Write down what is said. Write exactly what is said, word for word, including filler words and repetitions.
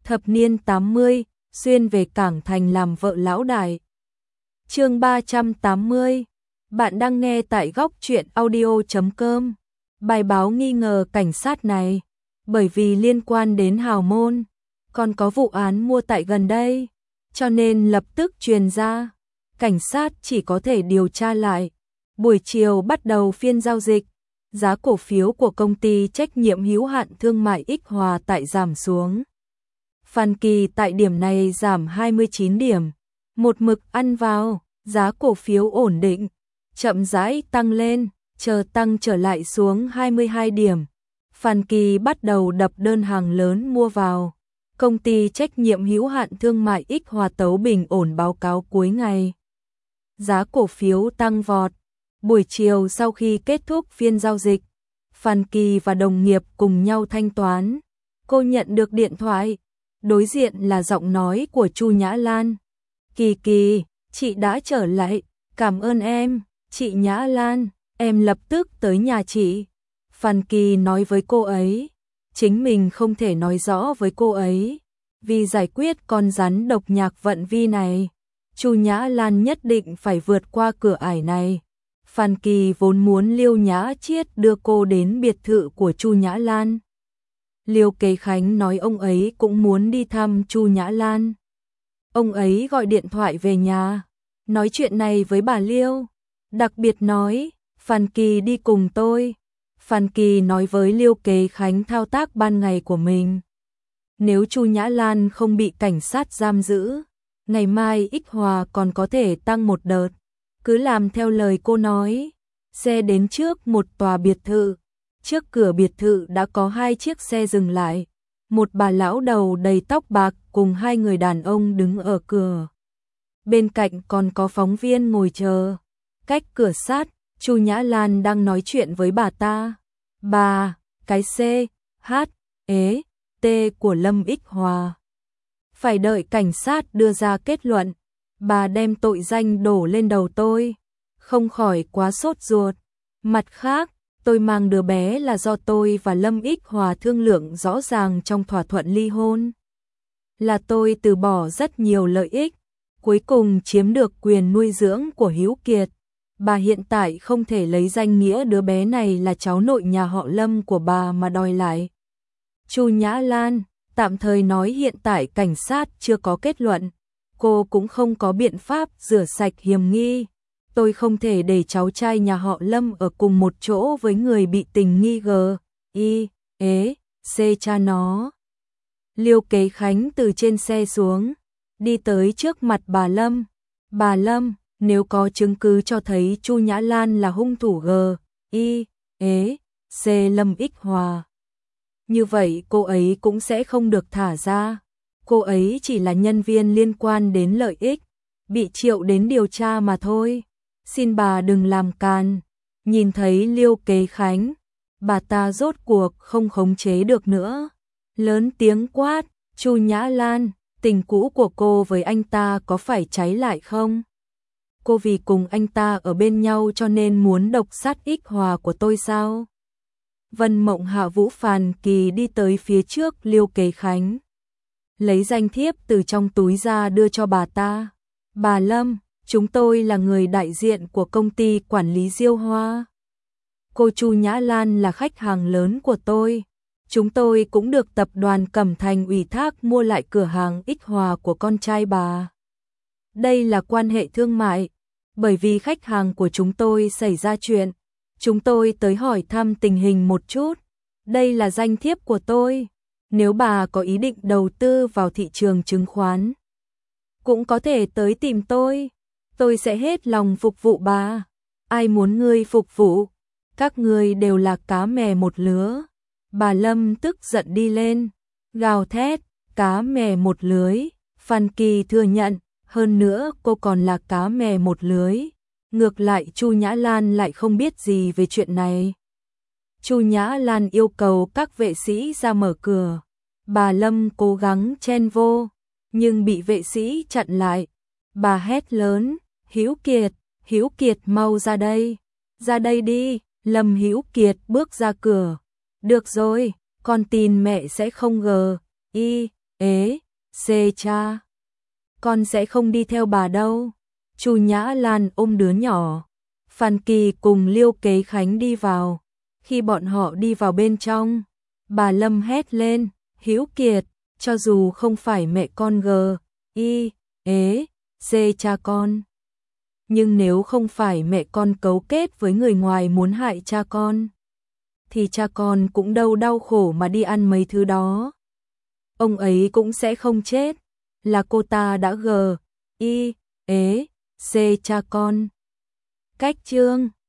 thập niên tám mươi, xuyên về Cảng Thành làm vợ lão đại. Chương ba trăm tám mươi. Bạn đang nghe tại góc truyện audio chấm com. Bài báo nghi ngờ cảnh sát này, bởi vì liên quan đến hào môn, còn có vụ án mua tại gần đây, cho nên lập tức truyền ra. Cảnh sát chỉ có thể điều tra lại. Buổi chiều bắt đầu phiên giao dịch, giá cổ phiếu của công ty trách nhiệm hữu hạn thương mại X Hòa tại giảm xuống. Phan Kỳ tại điểm này giảm hai mươi chín điểm, một mực ăn vào, giá cổ phiếu ổn định, chậm rãi tăng lên, chờ tăng trở lại xuống hai mươi hai điểm. Phan Kỳ bắt đầu đập đơn hàng lớn mua vào. Công ty trách nhiệm hữu hạn thương mại X Hòa Tấu bình ổn báo cáo cuối ngày. Giá cổ phiếu tăng vọt. Buổi chiều sau khi kết thúc phiên giao dịch, Phan Kỳ và đồng nghiệp cùng nhau thanh toán. Cô nhận được điện thoại, đối diện là giọng nói của Chu Nhã Lan. Kỳ Kỳ, chị đã trở lại, cảm ơn em, chị Nhã Lan, em lập tức tới nhà chị. Phan Kỳ nói với cô ấy, chính mình không thể nói rõ với cô ấy, vì giải quyết con rắn độc Nhạc Vận Vi này, Chu Nhã Lan nhất định phải vượt qua cửa ải này. Phan Kỳ vốn muốn Liêu Nhã Chiết đưa cô đến biệt thự của Chu Nhã Lan. Liêu Kế Khánh nói ông ấy cũng muốn đi thăm Chu Nhã Lan. Ông ấy gọi điện thoại về nhà, nói chuyện này với bà Liêu, đặc biệt nói, Phan Kỳ đi cùng tôi. Phan Kỳ nói với Liêu Kế Khánh thao tác ban ngày của mình. Nếu Chu Nhã Lan không bị cảnh sát giam giữ, ngày mai X Hòa còn có thể tăng một đợt. Cứ làm theo lời cô nói. Xe đến trước một tòa biệt thự. Trước cửa biệt thự đã có hai chiếc xe dừng lại. Một bà lão đầu đầy tóc bạc cùng hai người đàn ông đứng ở cửa. Bên cạnh còn có phóng viên ngồi chờ. Cách cửa sát, Chu Nhã Lan đang nói chuyện với bà ta. Bà, cái C, H, E, T của Lâm X Hòa. Phải đợi cảnh sát đưa ra kết luận. Bà đem tội danh đổ lên đầu tôi, không khỏi quá sốt ruột. Mặt khác, tôi mang đứa bé là do tôi và Lâm X Hòa thương lượng rõ ràng trong thỏa thuận ly hôn. Là tôi từ bỏ rất nhiều lợi ích, cuối cùng chiếm được quyền nuôi dưỡng của Hữu Kiệt. Bà hiện tại không thể lấy danh nghĩa đứa bé này là cháu nội nhà họ Lâm của bà mà đòi lại. Chu Nhã Lan tạm thời nói hiện tại cảnh sát chưa có kết luận. Cô cũng không có biện pháp rửa sạch hiểm nghi. Tôi không thể để cháu trai nhà họ Lâm ở cùng một chỗ với người bị tình nghi ngờ. Y, ế, C cha nó. Liêu Kế Khánh từ trên xe xuống, đi tới trước mặt bà Lâm. Bà Lâm, nếu có chứng cứ cho thấy Chu Nhã Lan là hung thủ G, Y, ế, C Lâm X Hòa, như vậy cô ấy cũng sẽ không được thả ra. Cô ấy chỉ là nhân viên liên quan đến lợi ích, bị triệu đến điều tra mà thôi. Xin bà đừng làm càn. Nhìn thấy Liêu Kế Khánh, bà ta rốt cuộc không khống chế được nữa. Lớn tiếng quát, Chu Nhã Lan, tình cũ của cô với anh ta có phải cháy lại không? Cô vì cùng anh ta ở bên nhau cho nên muốn độc sát X Hòa của tôi sao? Vân Mộng Hạ Vũ Phan Kỳ đi tới phía trước Liêu Kế Khánh, lấy danh thiếp từ trong túi ra đưa cho bà ta. Bà Lâm, chúng tôi là người đại diện của công ty quản lý Diêu Hoa. Cô Chu Nhã Lan là khách hàng lớn của tôi. Chúng tôi cũng được tập đoàn Cẩm Thành ủy thác mua lại cửa hàng X Hòa của con trai bà. Đây là quan hệ thương mại. Bởi vì khách hàng của chúng tôi xảy ra chuyện, chúng tôi tới hỏi thăm tình hình một chút. Đây là danh thiếp của tôi. Nếu bà có ý định đầu tư vào thị trường chứng khoán, cũng có thể tới tìm tôi. Tôi sẽ hết lòng phục vụ bà. Ai muốn ngươi phục vụ? Các ngươi đều là cá mè một lứa. Bà Lâm tức giận đi lên, gào thét, cá mè một lưới. Phan Kỳ thừa nhận, hơn nữa cô còn là cá mè một lưới. Ngược lại Chu Nhã Lan lại không biết gì về chuyện này. Chu Nhã Lan yêu cầu các vệ sĩ ra mở cửa. Bà Lâm cố gắng chen vô, nhưng bị vệ sĩ chặn lại. Bà hét lớn, Hữu Kiệt, Hữu Kiệt mau ra đây. Ra đây đi. Lâm Hữu Kiệt bước ra cửa. Được rồi, con tin mẹ sẽ không gờ. Y, ế, xê cha. Con sẽ không đi theo bà đâu. Chu Nhã Lan ôm đứa nhỏ. Phan Kỳ cùng Liêu Kế Khánh đi vào. Khi bọn họ đi vào bên trong, bà Lâm hét lên, Hữu Kiệt, cho dù không phải mẹ con G, Y, ế, xê cha con. Nhưng nếu không phải mẹ con cấu kết với người ngoài muốn hại cha con, thì cha con cũng đâu đau khổ mà đi ăn mấy thứ đó. Ông ấy cũng sẽ không chết, là cô ta đã G, Y, ế, xê cha con. Cách chương